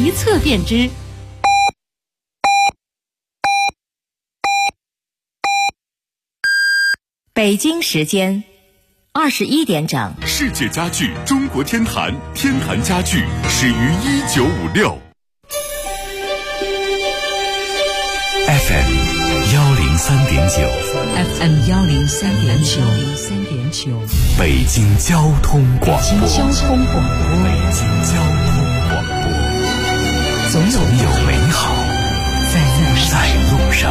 一测便知。北京时间21点整， 世界家具中国天坛，天坛家具始于1956。FM 103.9，FM 103.9， 北京交通广播， 北京交通广播，总有美好在路上。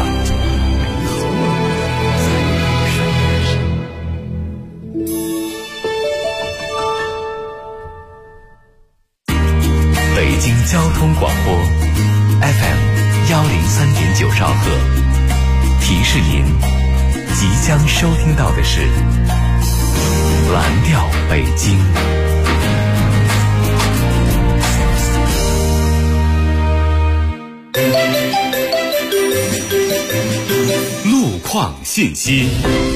北京交通广播 FM 103.9兆赫，提示您即将收听到的是蓝调北京。 路况信息，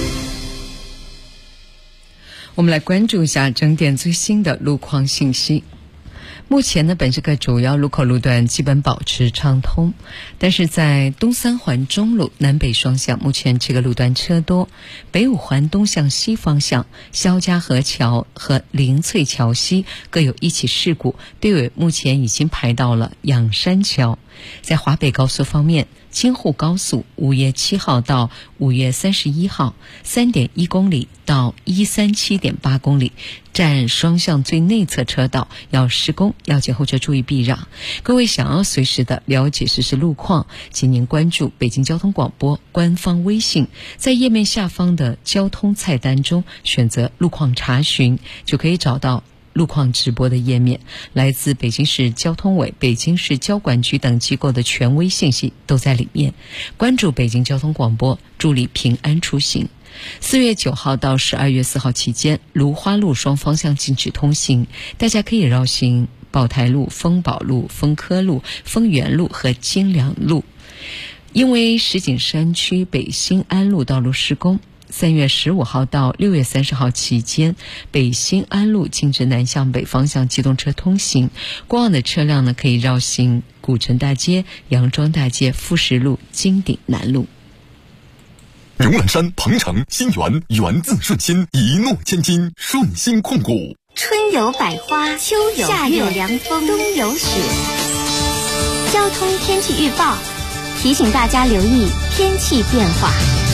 我们来关注一下整点最新的路况信息。目前呢，本市各主要路口路段基本保持畅通，但是在东三环中路南北双向，目前这个路段车多。北五环东向西方向，肖家河桥和林翠桥西各有一起事故，队尾目前已经排到了仰山桥。在华北高速方面，京沪高速5月7号到5月31号 3.1 公里到137.8公里，占双向最内侧车道要施工，要请后车注意避让。各位想要随时的了解实时路况，请您关注北京交通广播官方微信，在页面下方的交通菜单中选择路况查询，就可以找到路况直播的页面。来自北京市交通委、北京市交管局等机构的权威信息都在里面。关注北京交通广播，助力平安出行。4月9号到12月4号期间，芦花路双方向禁止通行，大家可以绕行宝台路、丰宝路、丰科路、丰源路和金良路。因为石景山区北新安路道路施工，3月15号到6月30号期间，北新安路禁止南向北方向机动车通行，过往的车辆呢可以绕行古城大街、杨庄大街、富士路、金鼎南路。 牛栏山、鹏城、新源，源自顺心，一诺千金，顺心控股。 春有百花，秋有夏有凉风，冬有雪。交通天气预报提醒大家留意天气变化。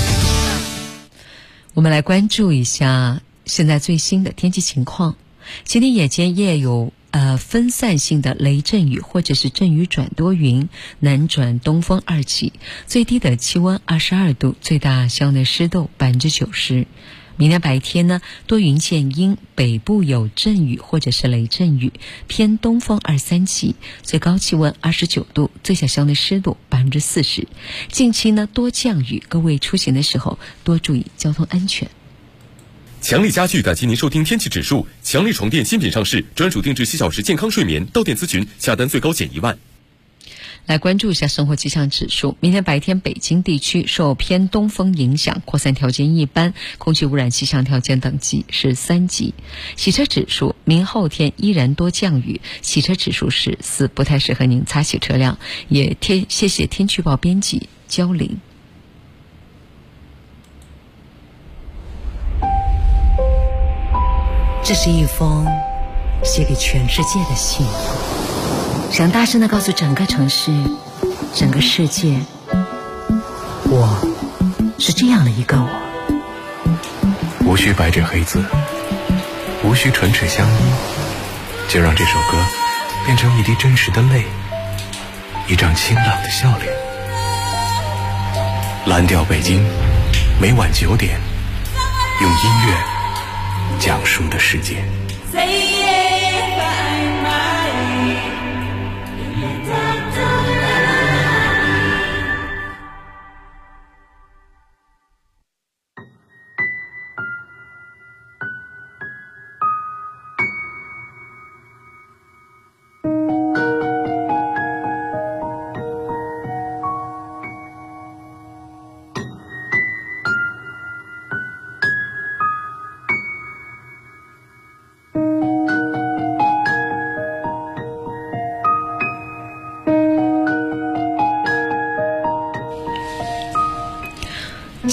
我们来关注一下现在最新的天气情况。今天夜间也有分散性的雷阵雨或者是阵雨转多云，南转东风2起，最低的气温22度，最大相对湿度90%。明天白天呢，多云见阴，北部有阵雨或者是雷阵雨，偏东风2-3起，最高气温29度，最小相对湿度40%。近期呢多降雨，各位出行的时候多注意交通安全。 强力家具感谢您收听天气指数。强力床垫新品上市，专属定制7小时健康睡眠，到店咨询，下单最高减1万。 来关注一下生活气象指数。明天白天北京地区受偏东风影响，扩散条件一般，空气污染气象条件等级是3级。洗车指数，明后天依然多降雨，洗车指数是4，不太适合您擦洗车辆。也谢谢天气预报编辑焦玲。 这是一封写给全世界的信，想大声地告诉整个城市、整个世界，我是这样的一个我。 无需白纸黑字，无需唇齿相依，就让这首歌变成一滴真实的泪，一张清朗的笑脸。蓝调北京，每晚9点，用音乐讲述的世界。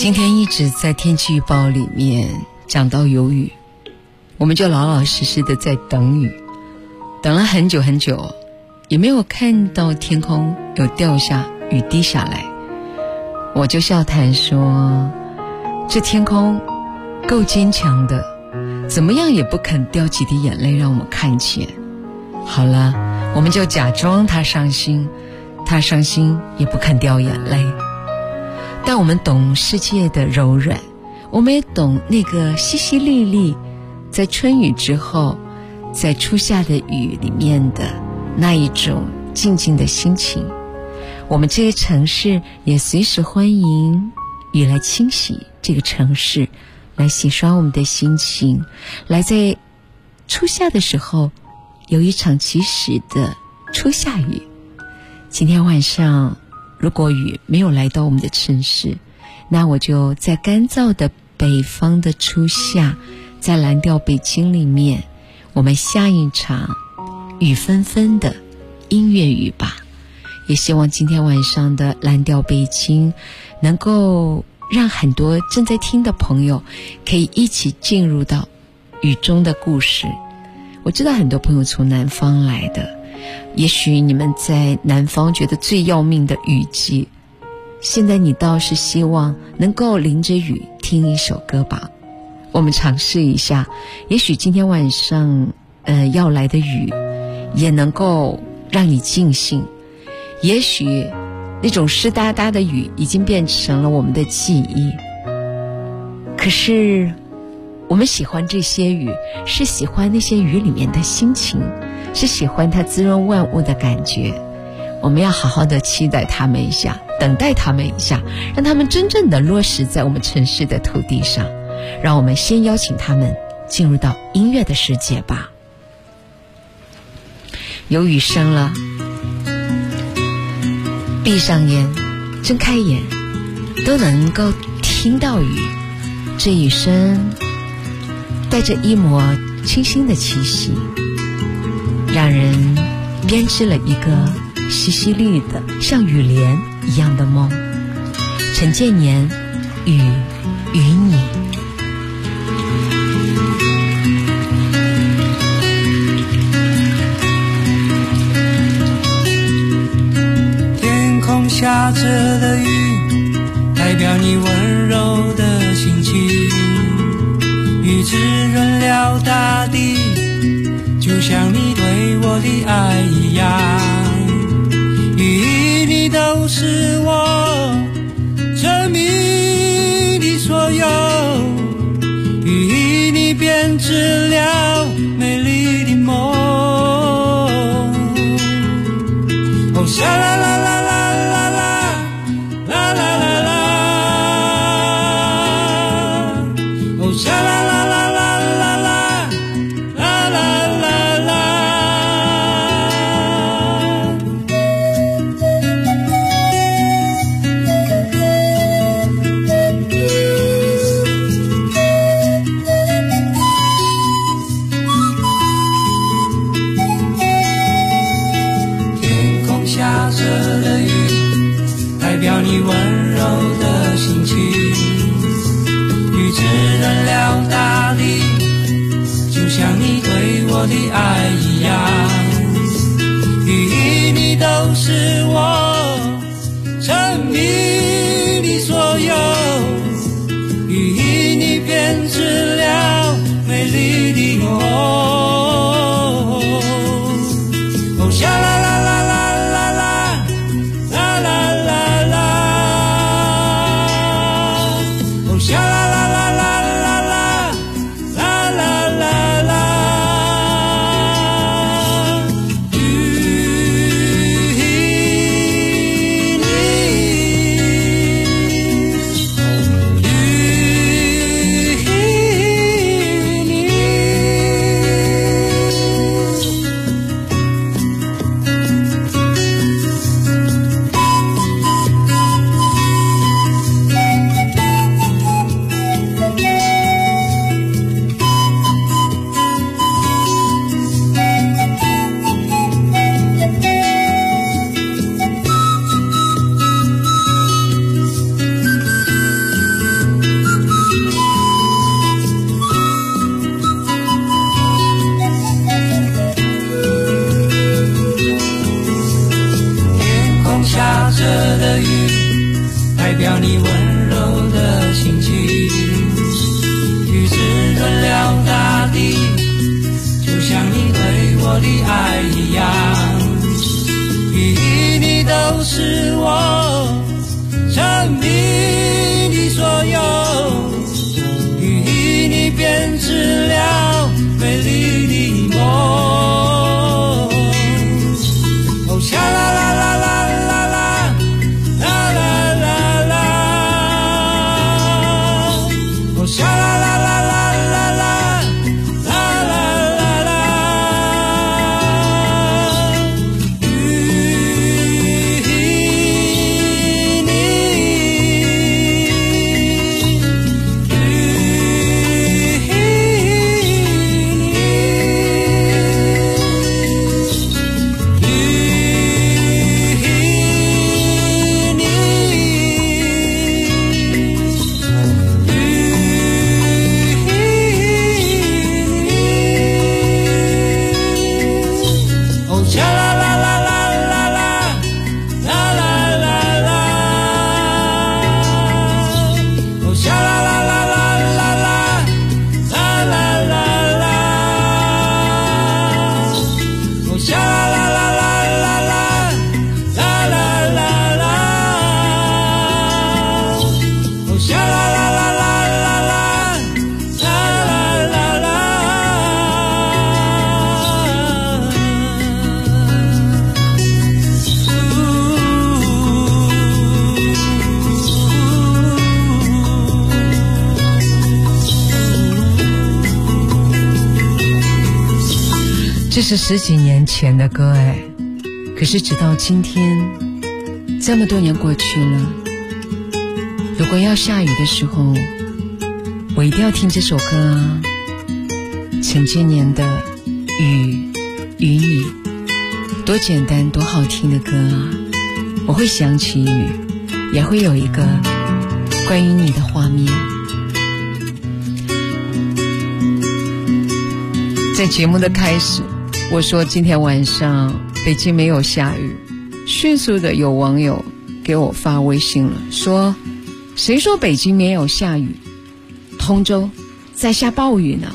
今天一直在天气预报里面讲到有雨，我们就老老实实的在等雨，等了很久很久，也没有看到天空有掉下雨滴下来。我就笑谈说，这天空够坚强的，怎么样也不肯掉几滴眼泪让我们看见。好了，我们就假装他伤心，他伤心也不肯掉眼泪。但我们懂世界的柔软，我们也懂那个淅淅沥沥在春雨之后，在初夏的雨里面的那一种静静的心情。我们这个城市也随时欢迎雨来清洗这个城市，来洗刷我们的心情，来在初夏的时候有一场及时的初夏雨。今天晚上如果雨没有来到我们的城市，那我就在干燥的北方的初夏，在蓝调北京里面，我们下一场雨纷纷的音乐雨吧。也希望今天晚上的蓝调北京能够让很多正在听的朋友可以一起进入到雨中的故事。我知道很多朋友从南方来的，也许你们在南方觉得最要命的雨季，现在你倒是希望能够淋着雨听一首歌吧。我们尝试一下，也许今天晚上要来的雨也能够让你尽兴，也许那种湿哒哒的雨已经变成了我们的记忆。可是我们喜欢这些雨，是喜欢那些雨里面的心情，是喜欢它滋润万物的感觉。我们要好好的期待它们一下，等待它们一下，让它们真正的落实在我们城市的土地上。让我们先邀请他们进入到音乐的世界吧。有雨声了，闭上眼睁开眼都能够听到雨，这雨声带着一抹清新的气息，让人编织了一个淅淅沥的像雨帘一样的梦。陈建年，雨与你。 天空下着的雨，代表你温柔的心情，雨滋润了大地，就像你对我的爱一样。雨你都是我生命的所有，雨你编织了美丽的梦。哦，沙啦啦啦啦啦啦啦啦啦啦，哦，沙啦啦啦啦啦啦啦啦啦啦。天空下着的雨，代表你温柔的心情，雨滋润了大地，就像你对我的爱一样。雨你都是我生命的所有，雨你编织了美丽的梦。哦，沙啦啦啦啦啦啦啦啦啦啦，哦，沙啦啦啦啦啦啦啦啦啦啦。雨雨代表你温柔的心情，雨滋润了大地，就像你对我的爱一样。雨你都是我生命的所有，雨你编织了美丽的梦。哦，夏啦啦啦啦啦啦啦啦啦啦，哦，夏啦啦啦啦啦啦啦啦啦， 这是10几年前的歌哎，可是直到今天，这么多年过去了，如果要下雨的时候，我一定要听这首歌啊，陈建年的《雨与你》，多简单多好听的歌啊！我会想起雨，也会有一个关于你的画面。在节目的开始，我说今天晚上北京没有下雨，迅速的有网友给我发微信了，说谁说北京没有下雨，通州在下暴雨呢？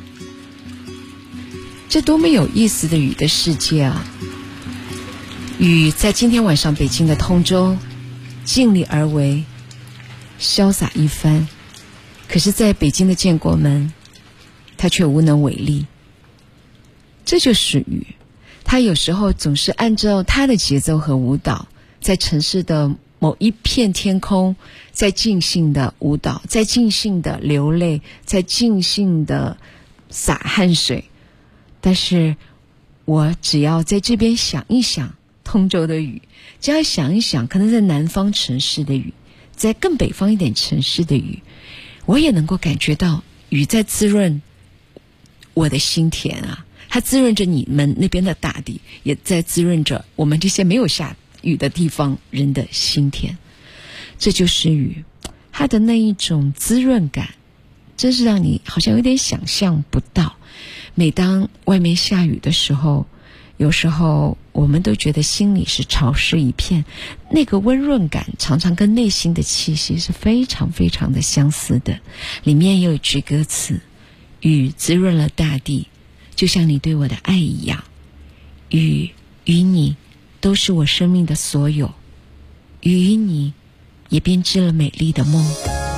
这多么有意思的雨的世界啊！雨在今天晚上北京的通州尽力而为，潇洒一番，可是在北京的建国门，他却无能为力。这就是雨，它有时候总是按照它的节奏和舞蹈，在城市的某一片天空，在尽兴的舞蹈，在尽兴的流泪，在尽兴的洒汗水。但是我只要在这边想一想通州的雨，只要想一想可能在南方城市的雨，在更北方一点城市的雨，我也能够感觉到雨在滋润我的心田啊，它滋润着你们那边的大地，也在滋润着我们这些没有下雨的地方人的心田。这就是雨，它的那一种滋润感，真是让你好像有点想象不到。每当外面下雨的时候，有时候我们都觉得心里是潮湿一片，那个温润感常常跟内心的气息是非常非常的相似的。里面有一句歌词，雨滋润了大地，就像你对我的爱一样，雨与你都是我生命的所有，雨与你也编织了美丽的梦。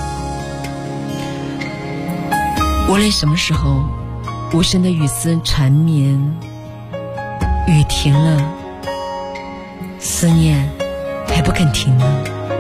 无论什么时候，无声的雨丝缠绵，雨停了，思念还不肯停呢。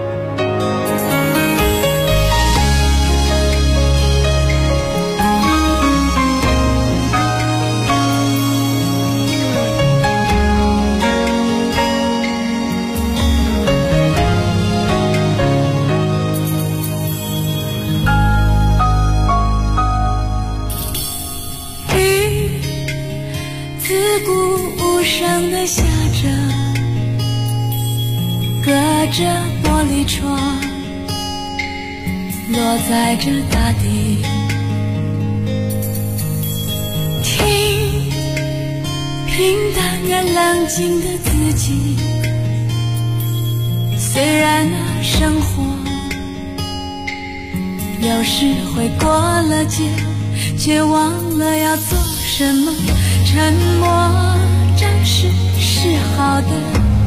下着，隔着玻璃窗，落在这大地，听平淡而冷静的自己， 虽然那生活有时会过了界，却忘了要做什么。沉默暂时是好的。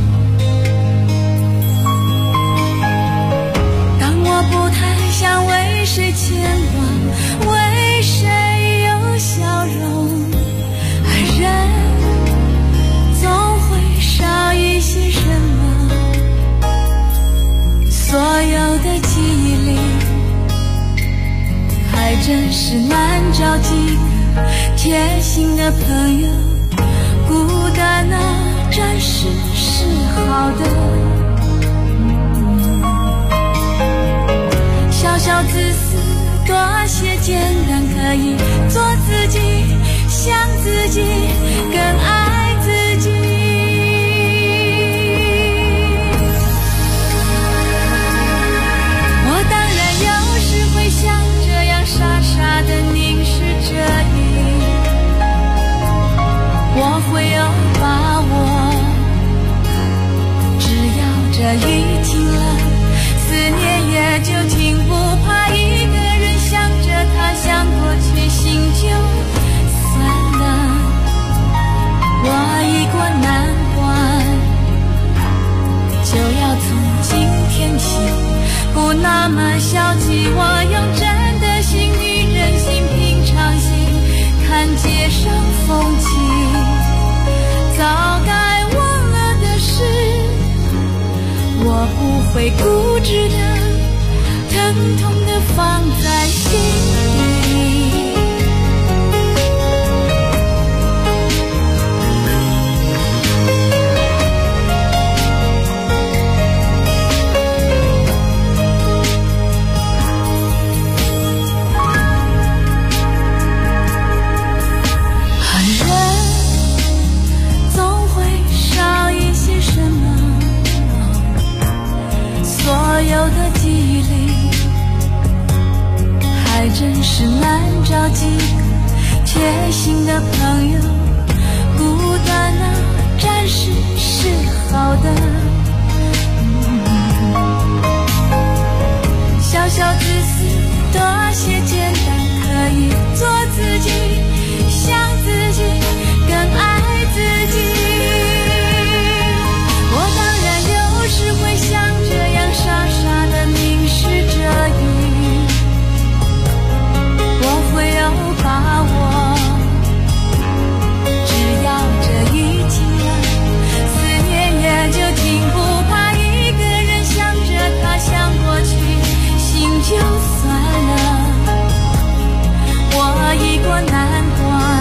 当我不太想为谁牵挂，为谁有笑容，而人总会少一些什么。所有的记忆里，还真是难找几个贴心的朋友。孤单啊，暂时是好的。小小自私，多些简单，可以做自己，想自己，更爱自己。我当然有时会像这样傻傻的凝视着你，我会有把握，只要这雨停了，思念也就停，不怕一个人想着他，想过去心就酸了。我一过难关，就要从今天起不那么消极，我用真的心与人心平常心看街上风景。早该忘了的事，我不会固执的疼痛的放在心里。所有的记忆里，还真是难找几个贴心的朋友。孤单啊，暂时是好的。小小自私，多些简单，可以做自己，想自己，更爱自己。我当然有时会像这样傻傻的凝视着雨，我会有把握，只要这雨停了，思念也就停，不怕一个人想着他，想过去心就酸了。我一过难关，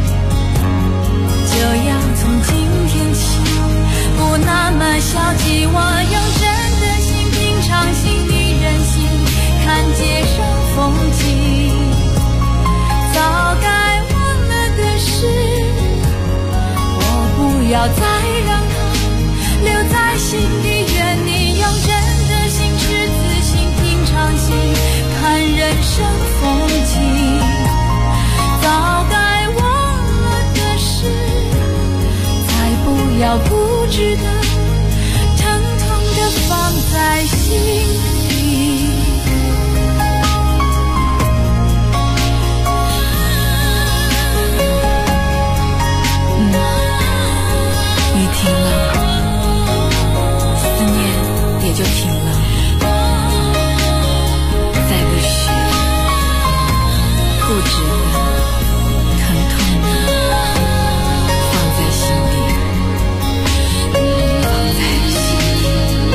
就要从今天起不那么消极，我用真的心平常心与人心看街上风景。早该忘了的事，我不要再让它留在心里。愿你用真的心赤子心平常心看人生风景。早该忘了的事，再不要固执的疼痛的放在心里。雨停了，思念也就停了，再不许固执的疼痛的放在心里，放在心里。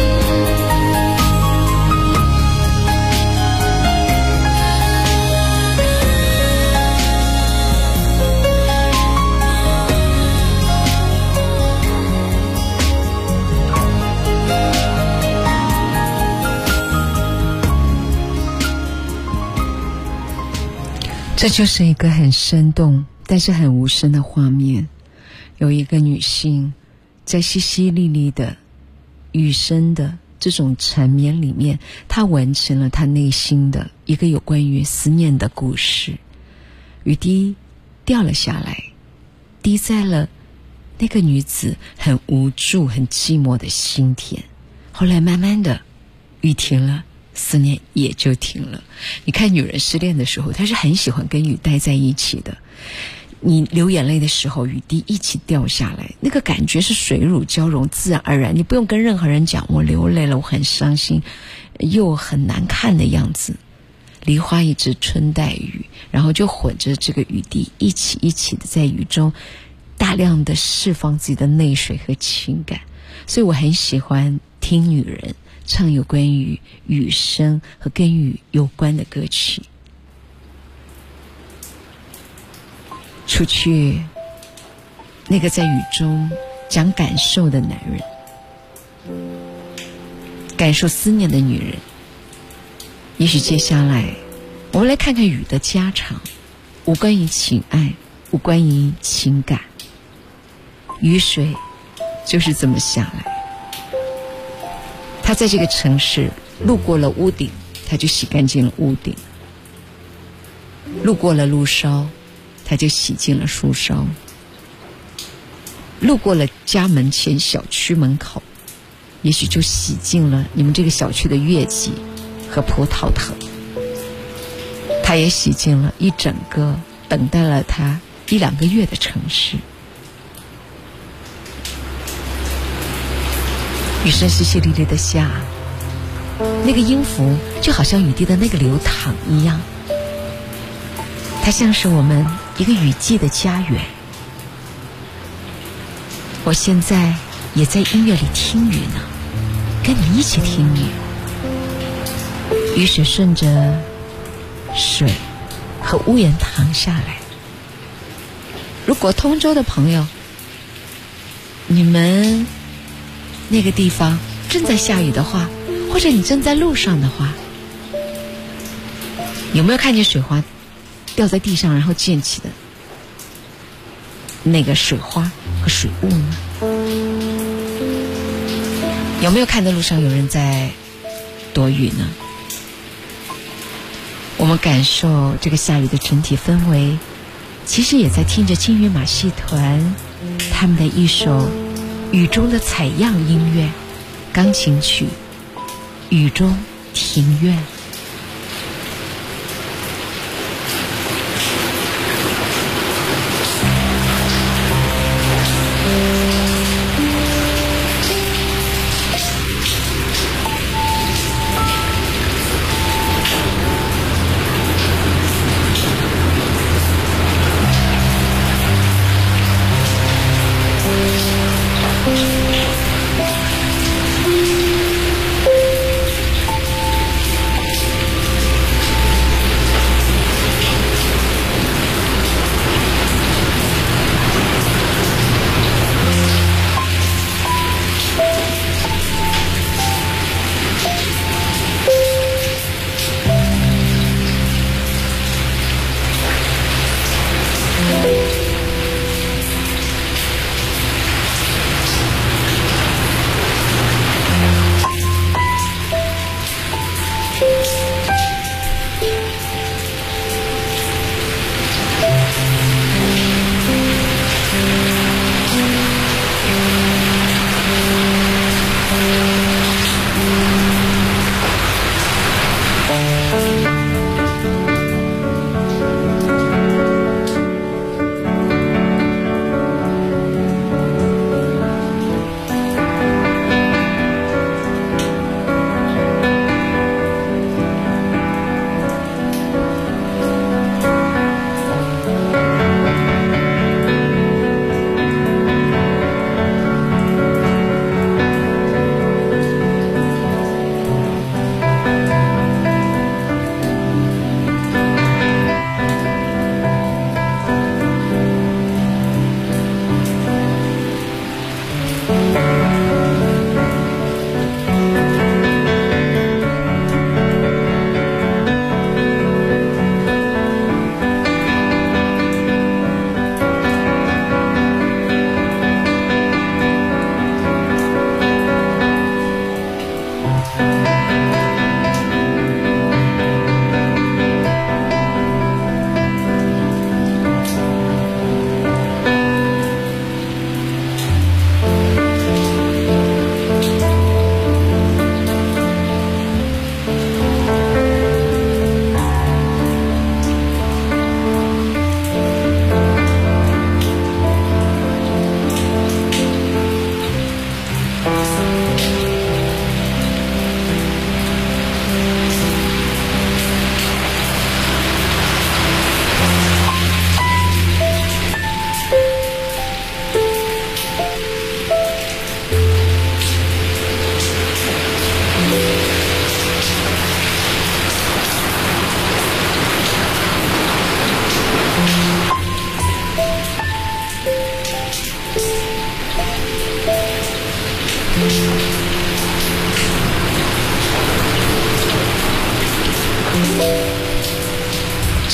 这就是一个很生动但是很无声的画面，有一个女性在淅淅沥沥的雨声的这种缠绵里面，她完成了她内心的一个有关于思念的故事。雨滴掉了下来，滴在了那个女子很无助很寂寞的心田， 后来慢慢的雨停了，思念也就停了。你看女人失恋的时候，她是很喜欢跟雨待在一起的，你流眼泪的时候雨滴一起掉下来，那个感觉是水乳交融，自然而然，你不用跟任何人讲我流泪了，我很伤心又很难看的样子。梨花一枝春带雨，然后就混着这个雨滴一起的在雨中大量的释放自己的泪水和情感。所以我很喜欢听女人唱有关于雨声和跟雨有关的歌曲。除去那个在雨中讲感受的男人，感受思念的女人，也许接下来我们来看看雨的家常，无关于情爱，无关于情感。雨水就是这么下来，它在这个城市路过了屋顶，它就洗干净了屋顶；路过了路梢，它就洗净了树梢；路过了家门前小区门口，也许就洗净了你们这个小区的月季和葡萄藤。它也洗净了一整个等待了它1-2个月的城市。雨声淅淅沥沥的下，那个音符就好像雨滴的那个流淌一样，它像是我们一个雨季的家园。我现在也在音乐里听雨呢，跟你一起听雨。雨水顺着水和屋檐淌下来。如果通州的朋友，你们那个地方正在下雨的话，或者你正在路上的话，有没有看见水花掉在地上然后溅起的那个水花和水雾呢？有没有看到路上有人在躲雨呢？我们感受这个下雨的整体氛围，其实也在听着金鱼马戏团他们的一首雨中的采样音乐钢琴曲《雨中庭院》。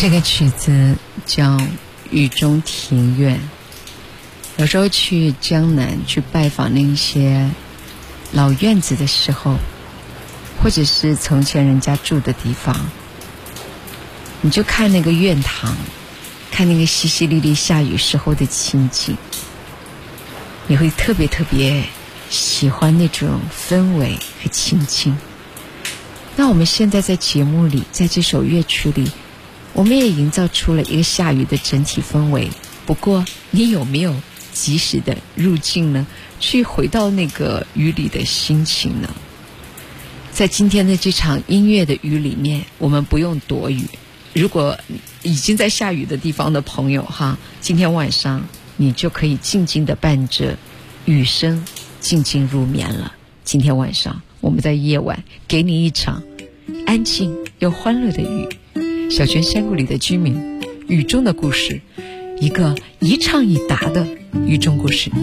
这个曲子叫《雨中庭院》。有时候去江南去拜访那些老院子的时候，或者是从前人家住的地方，你就看那个院堂，看那个淅淅沥沥下雨时候的情景，你会特别特别喜欢那种氛围和情境。那我们现在在节目里，在这首乐曲里，我们也营造出了一个下雨的整体氛围。不过你有没有及时的入境呢？去回到那个雨里的心情呢？在今天的这场音乐的雨里面，我们不用躲雨。如果已经在下雨的地方的朋友哈，今天晚上你就可以静静的伴着雨声静静入眠了。今天晚上我们在夜晚给你一场安静又欢乐的雨。小泉山谷里的居民，雨中的故事，一个一唱一答的雨中故事。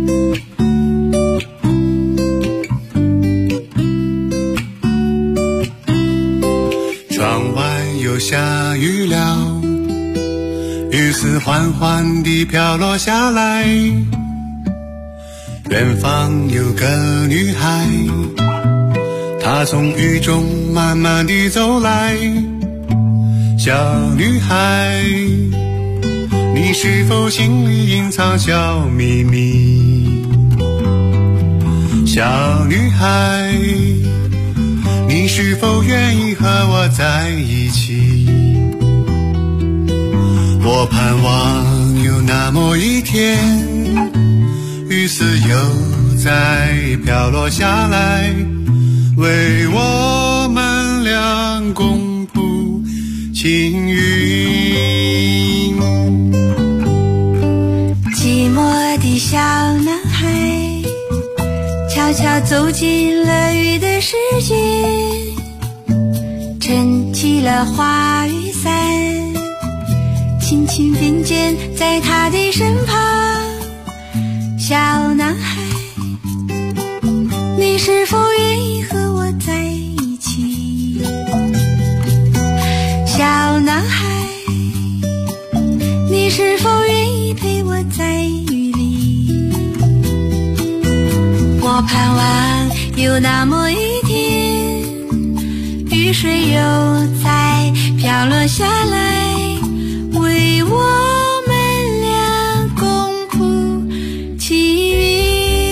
窗外又下雨了，雨丝缓缓地飘落下来，远方有个女孩，她从雨中慢慢地走来。小女孩，你是否心里隐藏小秘密？小女孩，你是否愿意和我在一起？我盼望有那么一天，雨丝又再飘落下来，为我们俩共谱青云。 寂寞的小男孩悄悄走进了雨的世界，撑起了花雨伞，轻轻并肩在他的身旁。小男孩，你是否愿意和我在一起？小男孩，你是否愿意陪我在雨里？我盼望有那么一天，雨水又再飘落下来，为我们俩共谱青云。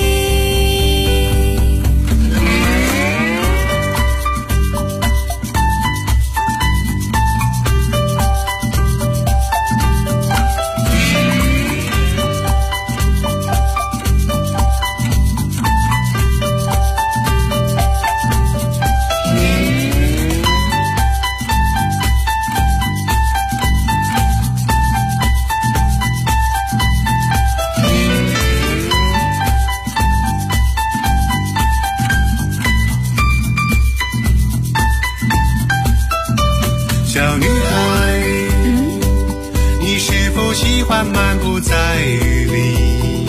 小女孩，你是否喜欢漫步在雨里？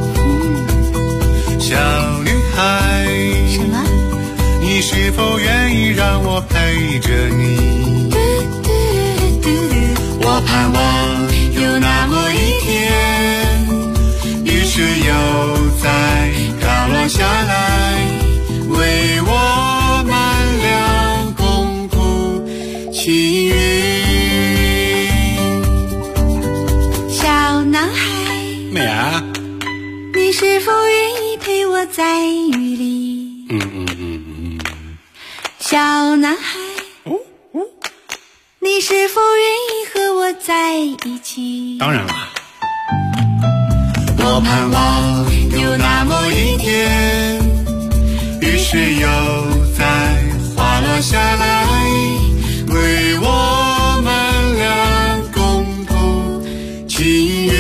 小女孩， 什么？ 你是否愿意让我陪着你？我盼望有那么一天，雨水又再飘落下来，为我们俩共谱青云。 小男孩， 妹啊， 你是否愿意陪我在雨里？小男孩，你是否愿意和我在一起？ 当然了。我盼望有那么一天，雨水又再滑落下来，为我们俩共谱青云，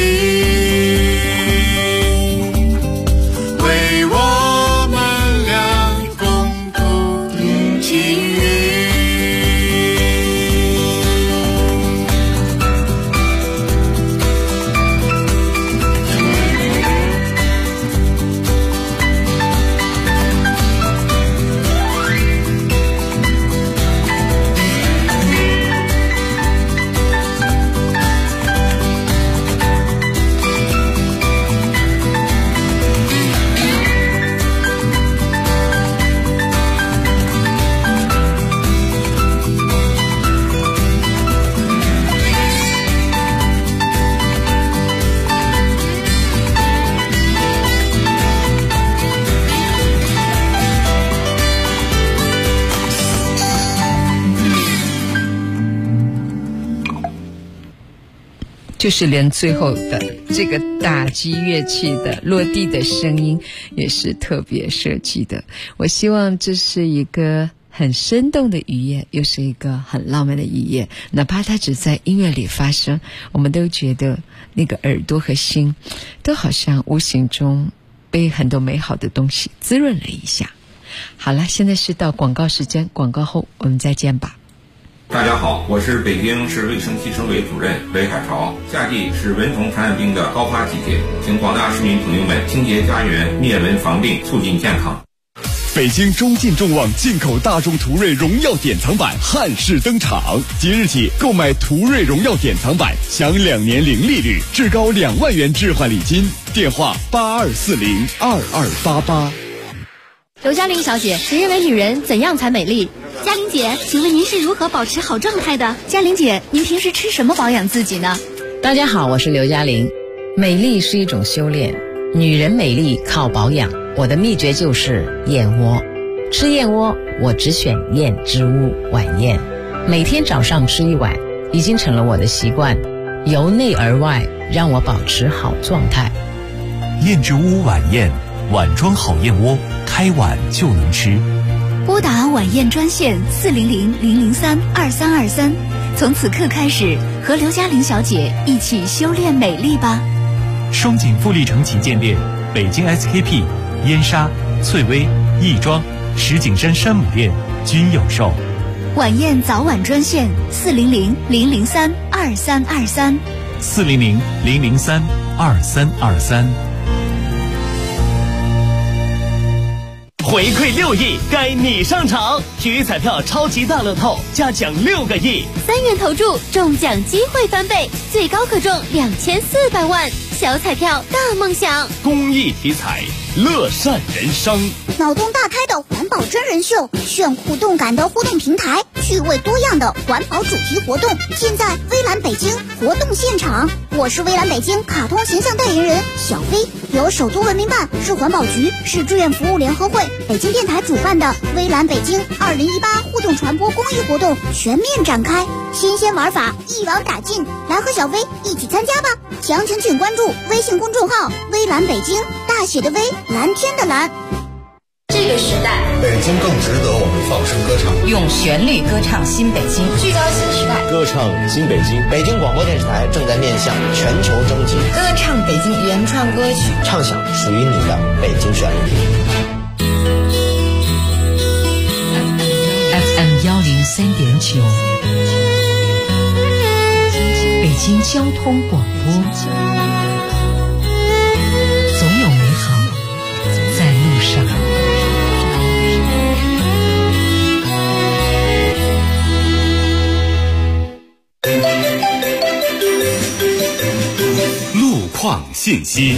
为我们俩共谱青云。 就是连最后的这个打击乐器的落地的声音也是特别设计的。我希望这是一个很生动的雨夜，又是一个很浪漫的雨夜，哪怕它只在音乐里发生，我们都觉得那个耳朵和心都好像无形中被很多美好的东西滋润了一下。好了，现在是到广告时间，广告后我们再见吧。 大家好，我是北京市卫生计生委主任韦海潮。夏季是蚊虫传染病的高发季节，请广大市民朋友们清洁家园，灭蚊防病，促进健康。 北京中进众旺进口大众途锐荣耀典藏版汉式登场，即日起购买途锐荣耀典藏版享2年零利率，至高2万元置换礼金。电话82402288。 刘嘉玲小姐，您认为女人怎样才美丽？嘉玲姐，请问您是如何保持好状态的？嘉玲姐，您平时吃什么保养自己呢？ 大家好，我是刘嘉玲。美丽是一种修炼，女人美丽靠保养。我的秘诀就是燕窝。吃燕窝，我只选燕之屋晚宴，每天早上吃1碗，已经成了我的习惯，由内而外让我保持好状态。 燕之屋晚宴，碗装好燕窝，开碗就能吃。 拨打晚宴专线400-003-2323，从此刻开始，和刘嘉玲小姐一起修炼美丽吧。 双井富力城旗舰店、北京 SKP、燕莎、翠微、亦庄、石景山山姆店均有售。 晚宴早晚专线400-003-2323。 400-003-2323。 回馈6亿，该你上场！体育彩票超级大乐透加奖6个亿 ，3元投注中奖机会翻倍，最高可中2400万。小彩票大梦想， 公益体彩，乐善人生。 脑洞大开的环保真人秀，炫酷动感的互动平台，趣味多样的环保主题活动，尽在微蓝北京活动现场。我是微蓝北京卡通形象代言人小飞，由首都文明办、市环保局、市志愿服务联合会、北京电台主办的微蓝北京2018互动传播公益活动全面展开，新鲜玩法一网打尽，来和小飞一起参加吧！详情请关注微信公众号微蓝北京，大写的微，蓝天的蓝。 这个时代， 北京更值得我们放声歌唱， 用旋律歌唱新北京，聚焦新时代， 歌唱新北京。 北京广播电视台正在面向全球征集， 歌唱北京原创歌曲， 唱响属于你的北京旋律。 FM 103.9，北京交通广播，总有美好在路上。 路况信息，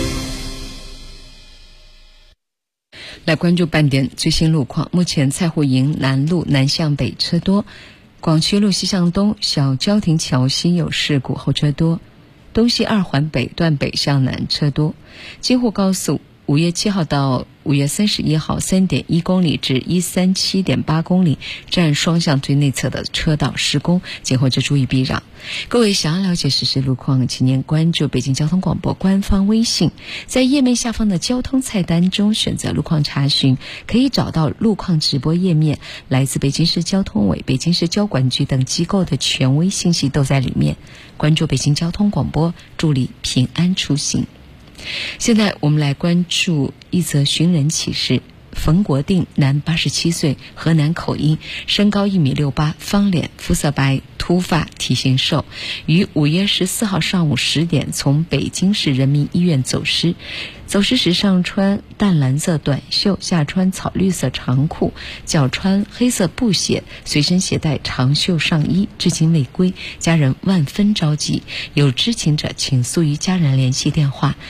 来关注半点最新路况。目前蔡湖营南路南向北车多，广渠路西向东小交亭桥西有事故，后车多，东西2环北段北向南车多。京沪高速5月7号到5月31号 3.1 公里至137.8公里占双向最内侧的车道施工，今后就注意避让。各位想要了解实时路况，请您关注北京交通广播官方微信，在页面下方的交通菜单中选择路况查询，可以找到路况直播页面，来自北京市交通委、北京市交管局等机构的权威信息都在里面。关注北京交通广播，助力平安出行。现在我们来关注一则寻人启事。冯国定，男，87岁，河南口音，身高1.68米，方脸，肤色白，秃发，体型瘦，于5月14号上午10点从北京市人民医院走失。走失时上穿淡蓝色短袖，下穿草绿色长裤，脚穿黑色布鞋，随身携带长袖上衣，至今未归，家人万分着急。有知情者请速与家人联系电话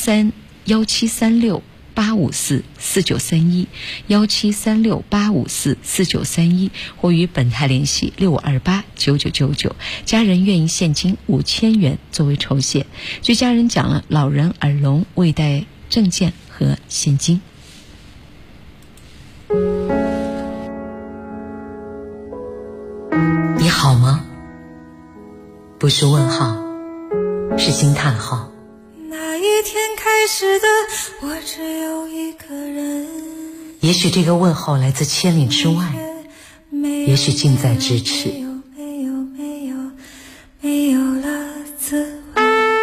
131736854493 1736854493或与本台联系65289999，家人愿以现金5000元作为酬谢。据家人讲了，老人耳聋，未带证件和现金。你好吗？不是问号， 是惊叹号。 那一天开始的，我只有一个人。 也许这个问候来自千里之外，也许近在咫尺。 没有了滋味。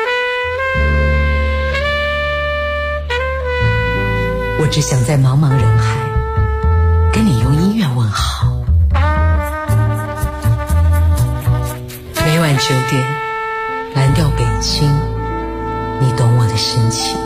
我只想在茫茫人海跟你用音乐问好。每晚9点，蓝调北京，你懂我的深情。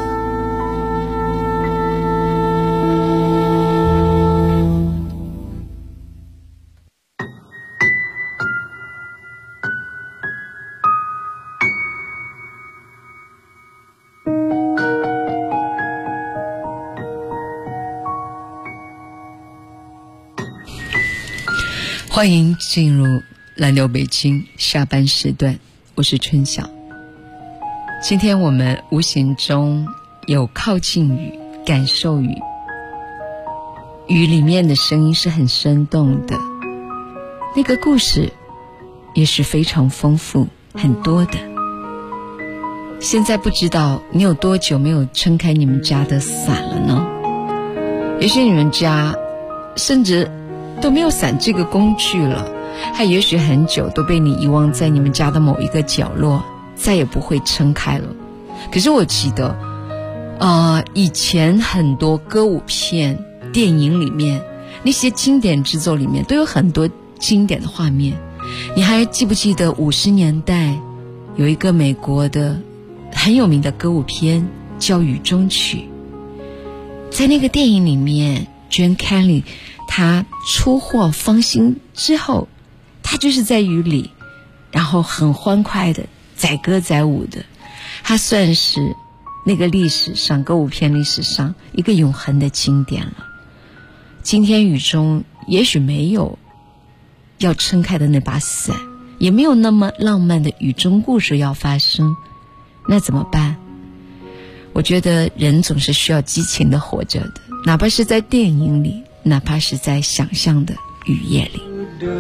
欢迎进入蓝调北京下班时段，我是春晓。今天我们无形中有靠近雨，感受雨，雨里面的声音是很生动的，那个故事也是非常丰富很多的。现在不知道你有多久没有撑开你们家的伞了呢？也许你们家甚至都没有伞这个工具了，还也许很久都被你遗忘在你们家的某一个角落，再也不会撑开了。可是我记得以前很多歌舞片电影里面那些经典之作里面都有很多经典的画面。你还记不记得50年代有一个美国的很有名的歌舞片叫《雨中曲》？在那个电影里面 Gene Kelly 他出获芳心之后，他就是在雨里，然后很欢快的载歌载舞的，他算是那个历史上歌舞片历史上一个永恒的经典了。今天雨中也许没有要撑开的那把伞，也没有那么浪漫的雨中故事要发生，那怎么办？我觉得人总是需要激情的活着的，哪怕是在电影里，哪怕是在想象的雨夜里。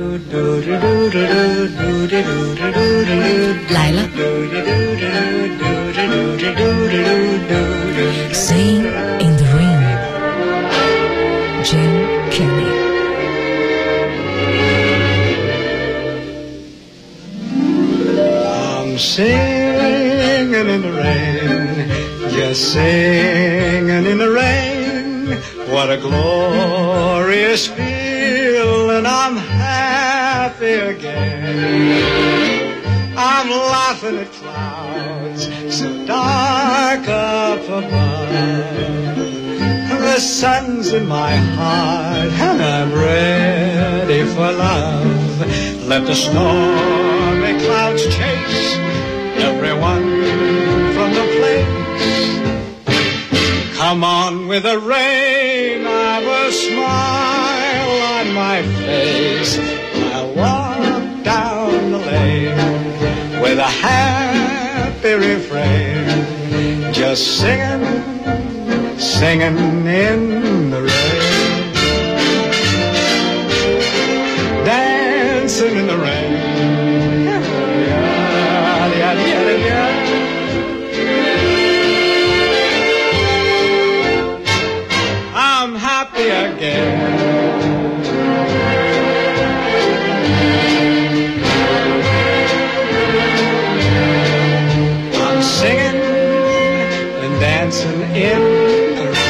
来了 Sing in the Rain Gene Kelly。 I'm singing in the rain, just singing in the rain. What a glorious feeling, I'm happy again. I'm laughing at clouds so dark up above. The sun's in my heart and I'm ready for love. Let the stormy clouds chase everyone from the place. Come on with the rain, I've a smile on my face. I'll walk down the lane with a happy refrain, just singing, singing in the rain, dancing in the rain. I'm happy again. I'm singing and dancing in the rain.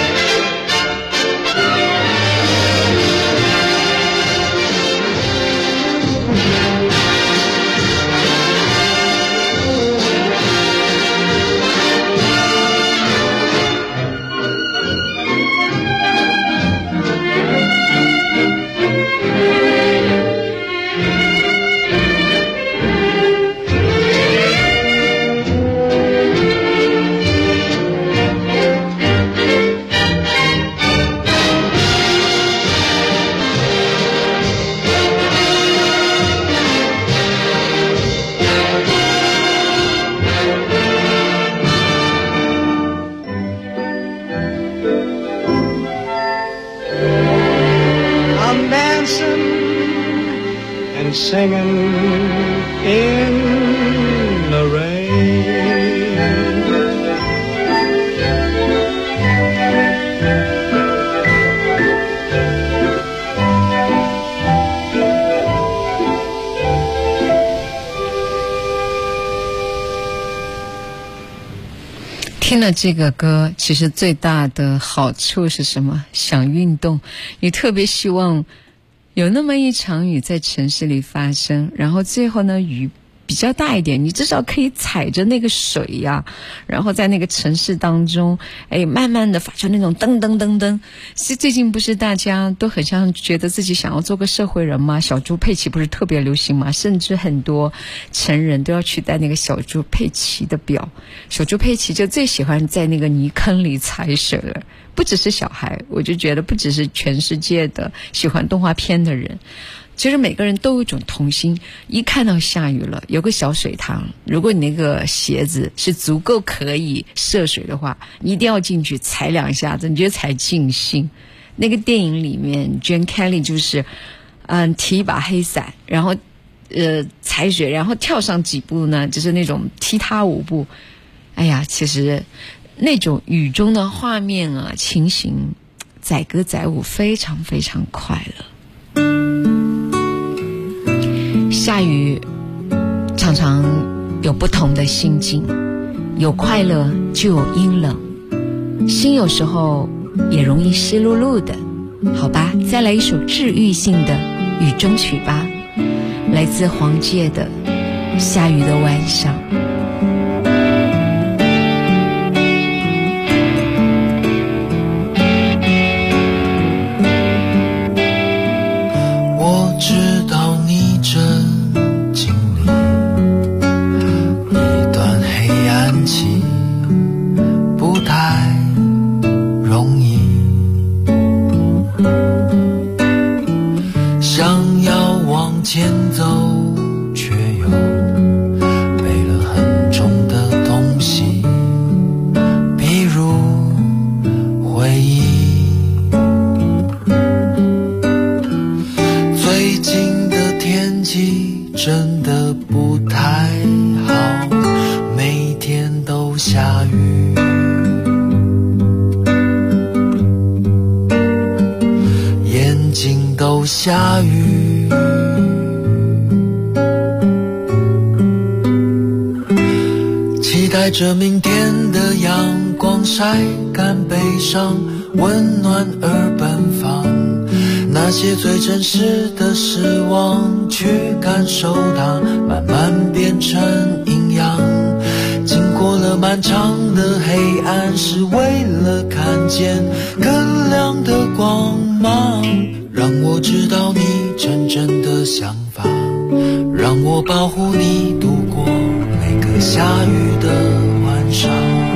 Singing in the rain. 听了这个歌，其实最大的好处是什么？想运动，你特别希望有那么一场雨在城市里发生，然后最后呢，雨比较大一点，你至少可以踩着那个水呀，然后在那个城市当中，慢慢的发出那种噔噔噔噔。其实最近不是大家都很像觉得自己想要做个社会人吗？小猪佩奇不是特别流行吗？甚至很多成人都要去戴那个小猪佩奇的表。小猪佩奇就最喜欢在那个泥坑里踩水了。不只是小孩，我就觉得不只是全世界的喜欢动画片的人，其实每个人都有一种童心，一看到下雨了，有个小水塘，如果你那个鞋子是足够可以涉水的话，你一定要进去踩两下子，你觉得才尽兴。那个电影里面 Jane Kelly 就是提一把黑伞，然后踩水，然后跳上几步呢，就是那种踢踏舞步。哎呀，其实那种雨中的画面啊，情形载歌载舞，非常非常快乐。下雨常常有不同的心境，有快乐就有阴冷，心有时候也容易湿漉漉的。好吧，再来一首治愈性的雨中曲吧，来自黄玠的《下雨的晚上》。 前走，却又背了很重的东西，比如回忆。最近的天气真的不太好，每天都下雨，眼睛都下雨。期待着明天的阳光晒干悲伤，温暖而奔放，那些最真实的失望，去感受它，慢慢变成营养。经过了漫长的黑暗，是为了看见更亮的光芒。让我知道你真正的想法，让我保护你度过每个下雨的晚上。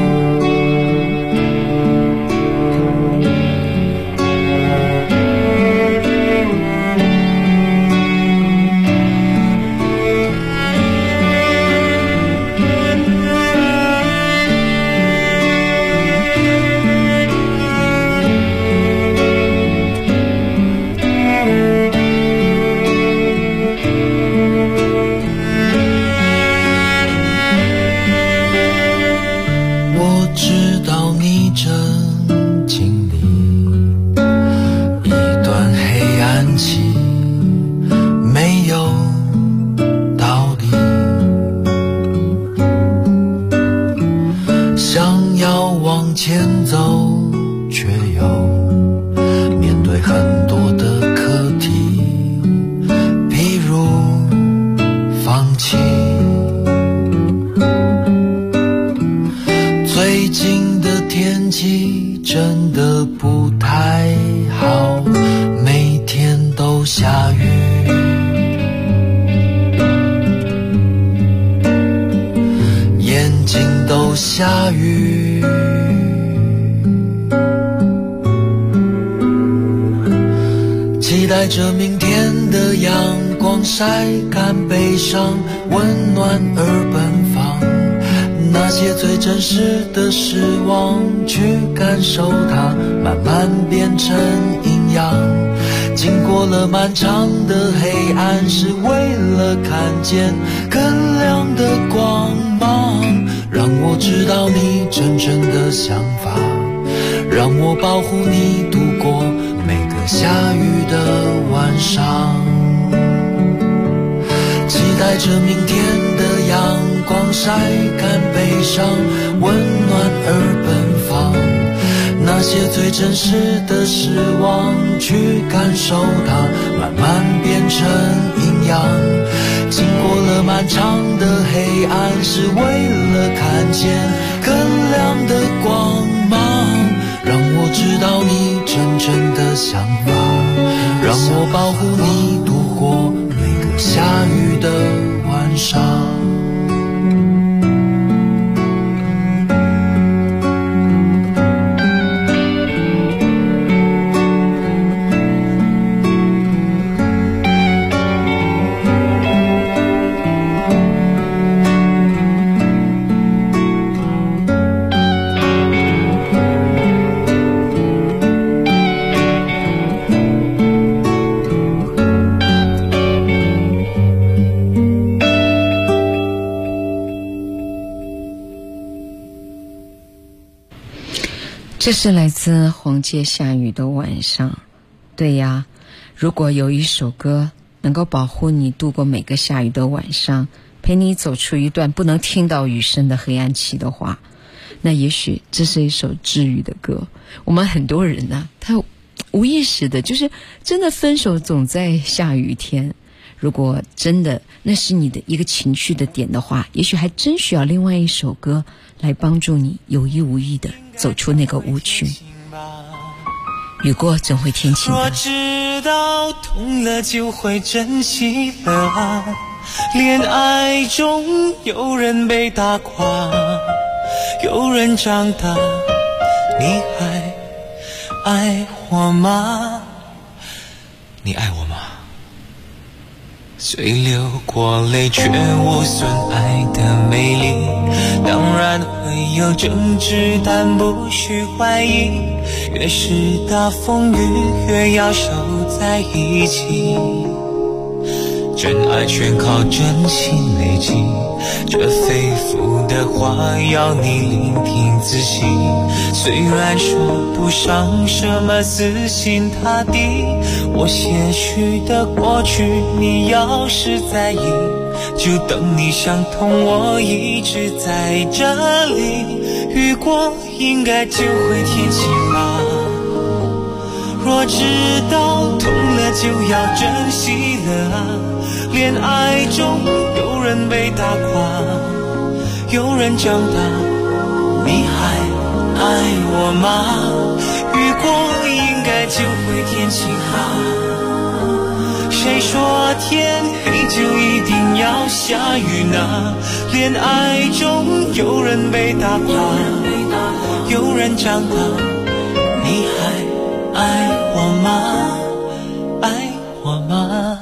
下雨，期待着明天的阳光晒干悲伤，温暖而奔放，那些最真实的失望，去感受它，慢慢变成营养。经过了漫长的黑暗，是为了看见更亮的光芒。让我知道你真正的想法，让我保护你度过每个下雨的晚上。期待待着明天的阳光晒干悲伤，温暖而奔放。那些最真实的失望，去感受它，慢慢变成营养。经过了漫长的黑暗，是为了看见更亮的光芒。让我知道你真正的想法，让我保护你度过每个下雨的晚上。 这是来自黄玠下雨的晚上。对呀，如果有一首歌能够保护你度过每个下雨的晚上，陪你走出一段不能听到雨声的黑暗期的话，那也许这是一首治愈的歌。我们很多人啊，他无意识的就是真的分手总在下雨天。如果真的那是你的一个情绪的点的话，也许还真需要另外一首歌来帮助你有意无意的走出那个误区。雨过总会天晴的。 若知道痛了就会珍惜了啊，恋爱中有人被打垮，有人长大，你还爱我吗？你爱我吗？虽流过泪却无损爱的美丽，当然会有争执但不需怀疑，越是大风雨越要守在一起，真爱全靠真心累积，这肺腑的话要你聆听仔细，虽然说不上什么死心塌地，我些许的过去你要是在意，就等你想通，我一直在这里，雨过应该就会天晴吧。若知道痛了就要珍惜了啊，恋爱中有人被打垮，有人长大，你还爱我吗？雨过应该就会天晴吧。谁说天黑就一定要下雨呢？恋爱中有人被打垮，有人长大，你还爱我吗？爱我吗？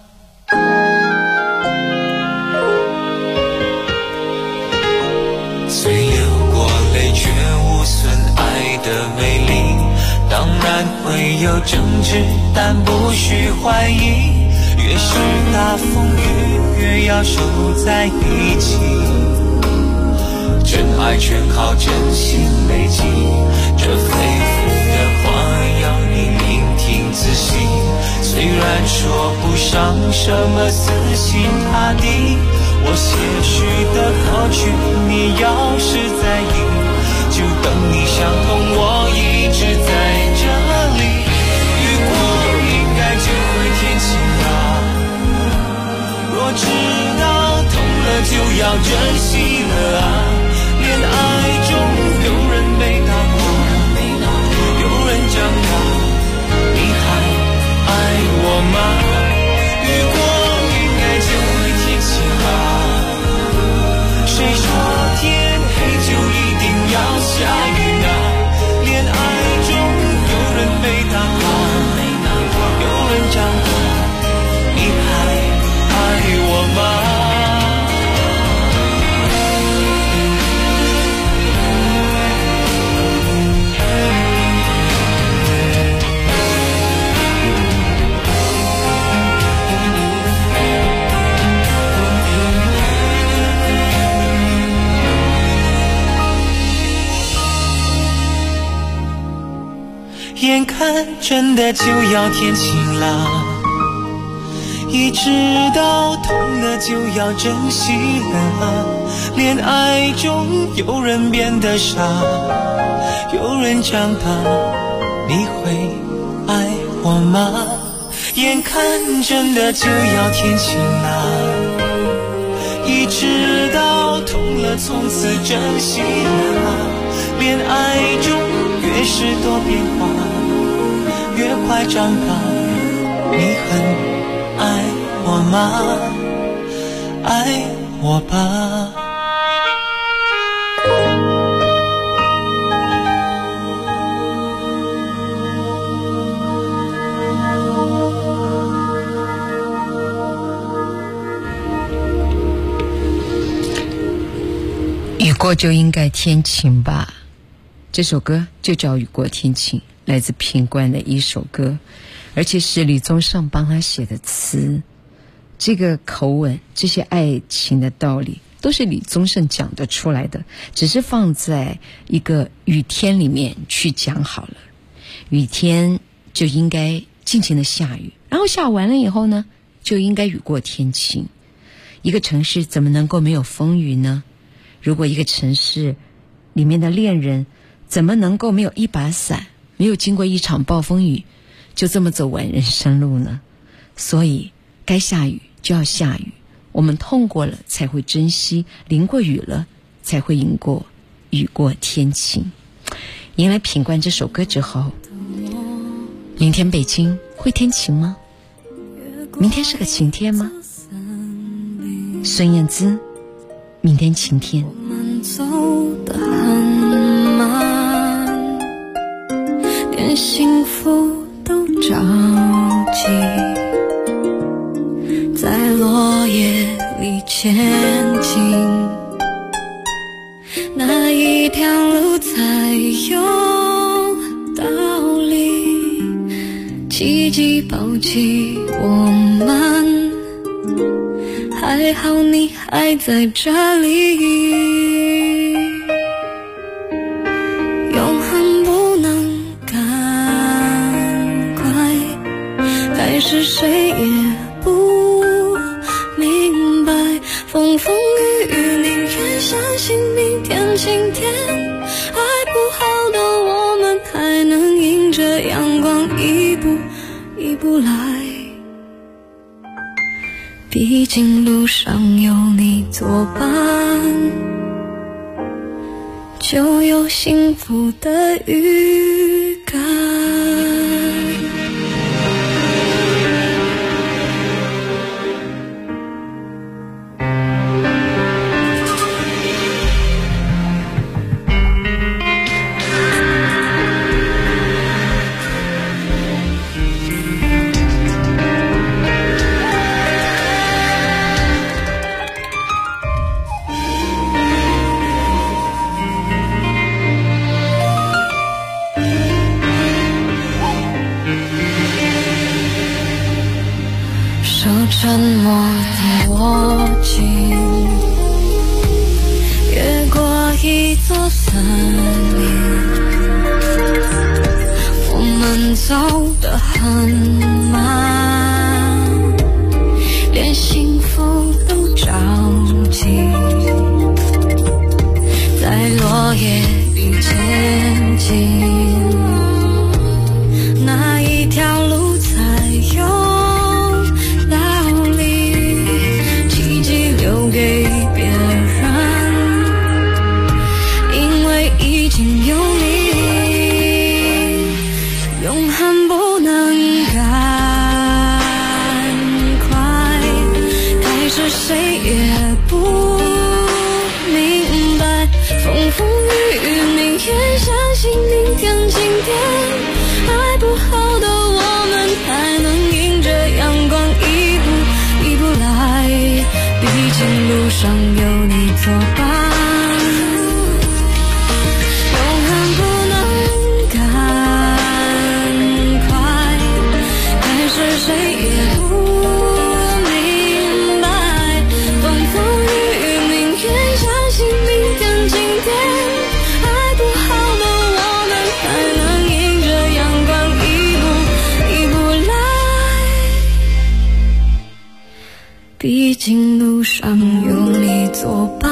虽流过泪却无损爱的美丽，当然会有争执但不需怀疑，越是大风雨越要守在一起，真爱全靠真心累积，这肺腑的话要你聆听仔细，虽然说不上什么死心塌地，我些许的过去你要是在意，就等你想通，我一直在这里，雨过应该就会天晴吧。若知道痛了就要珍惜了啊，恋爱中有人被打垮，有人长大，你还爱我吗？雨过应该就会天晴吧。谁说天黑就一定要下雨呢？恋爱中有人被打垮，有人长大，你还爱我吗？眼看真的就要天晴了， 一知道痛了就要珍惜了，恋爱中有人变得傻，有人长大，你会爱我吗？眼看真的就要天晴了，一知道痛了从此珍惜了，恋爱中越是多变化，越快长大，你很爱我吗？爱我吧。 雨过就应该天晴吧，这首歌就叫雨过天晴，来自品冠的一首歌，而且是李宗盛帮他写的词。这个口吻，这些爱情的道理都是李宗盛讲得出来的，只是放在一个雨天里面去讲好了。雨天就应该尽情的下雨，然后下完了以后呢，就应该雨过天晴。一个城市怎么能够没有风雨呢？如果一个城市里面的恋人怎么能够没有一把伞，没有经过一场暴风雨，就这么走完人生路呢？所以该下雨就要下雨，我们痛过了才会珍惜，淋过雨了才会赢过雨过天晴。迎来品冠这首歌之后，明天北京会天晴吗？明天是个晴天吗？孙燕姿，明天晴天。 我们走得很慢，连幸福都着急，在落叶里前进，哪一条路才有道理？奇迹抱起我们，还好你还在这里，永恒不能赶快，该是谁也不明白，风风雨雨宁愿相信明天晴天，爱不好的我们还能迎着阳光一步一步来，毕竟路上有你作伴，就有幸福的预感。沉默地握紧，越过一座森林，我们走得很慢，连幸福都着急，在落叶里前进，哪一条路才有给别人，因为已经有你，永恒不能赶快，该是谁也不明白，风风雨雨宁愿相信明天晴天，爱不好的我们还能迎着阳光一步一步来，毕竟路上有你作伴，永恒不能赶快，该是谁也不明白，风风雨雨宁愿相信明天晴天，爱不好的我们还能迎着阳光一步一步来， 毕竟路上有你作伴，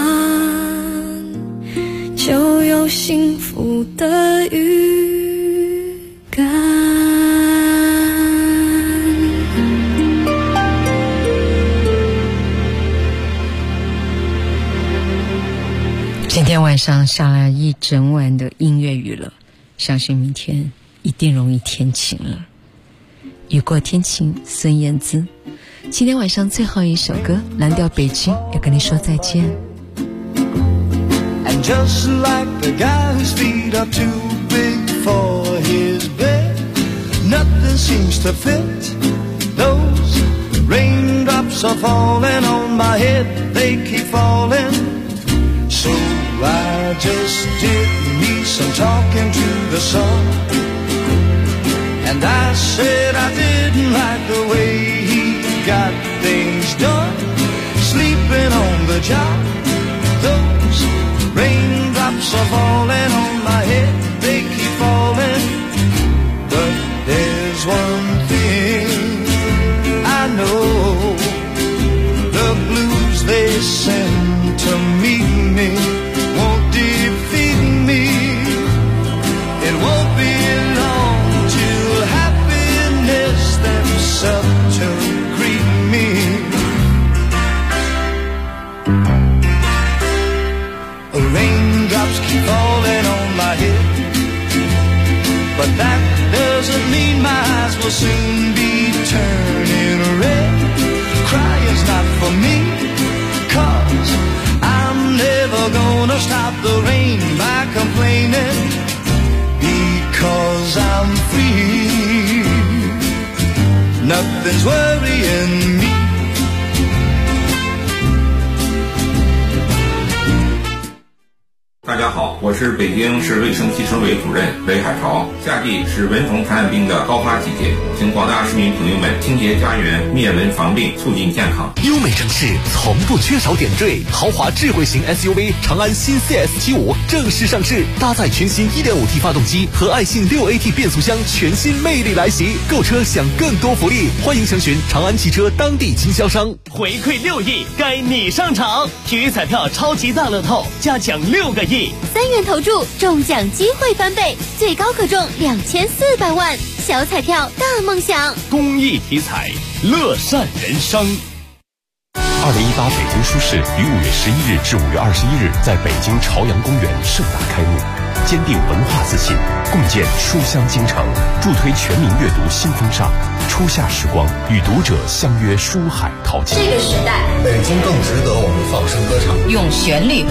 就有幸福的预感。 今天晚上下了一整晚的音乐雨了，相信明天一定容易天晴了。雨过天晴，孙燕姿。今天晚上最后一首歌《蓝调北京》要跟你说再见。 And just like the guy whose feet are too big for his bed, nothing seems to fit. Those raindrops are falling on my head, they keep falling. So I just did me some talking to the sun, and I said I didn't like the way he got things done, sleeping on the job. Those raindrops are falling on my head, they keep falling. But there's one thing I know, the blues they send to meet me won't defeat me. It won't be long till happiness steps up to greet me. Raindrops keep falling on my head, but that doesn't mean my eyes will soon be turning red. Crying's not for me, 'cause I'm never gonna stop the rain by complaining, because I'm free. Nothing's worrying me. 大家好，我是北京市卫生计生委主任韦海潮。夏季是蚊虫传染病的高发季节，请广大市民朋友们清洁家园，灭蚊防病，促进健康。 优美城市从不缺少点缀，豪华智慧型 SUV 长安新 CS75 正式上市，搭载全新 1.5T 发动机和爱信 6AT 变速箱，全新魅力来袭。购车享更多福利，欢迎详询长安汽车当地经销商。 回馈6亿，该你上场！体育彩票超级大乐透，加奖6个亿 ，3元投注，中奖机会翻倍，最高可中2400万。小彩票大梦想， 公益体彩，乐善人生。 2018北京书市于5月11日至5月21日在北京朝阳公园盛大开幕，坚定文化自信，共建书香京城，助推全民阅读新风尚。初夏时光，与读者相约书海淘金。 这个时代， 北京更值得我们放声歌唱， 用旋律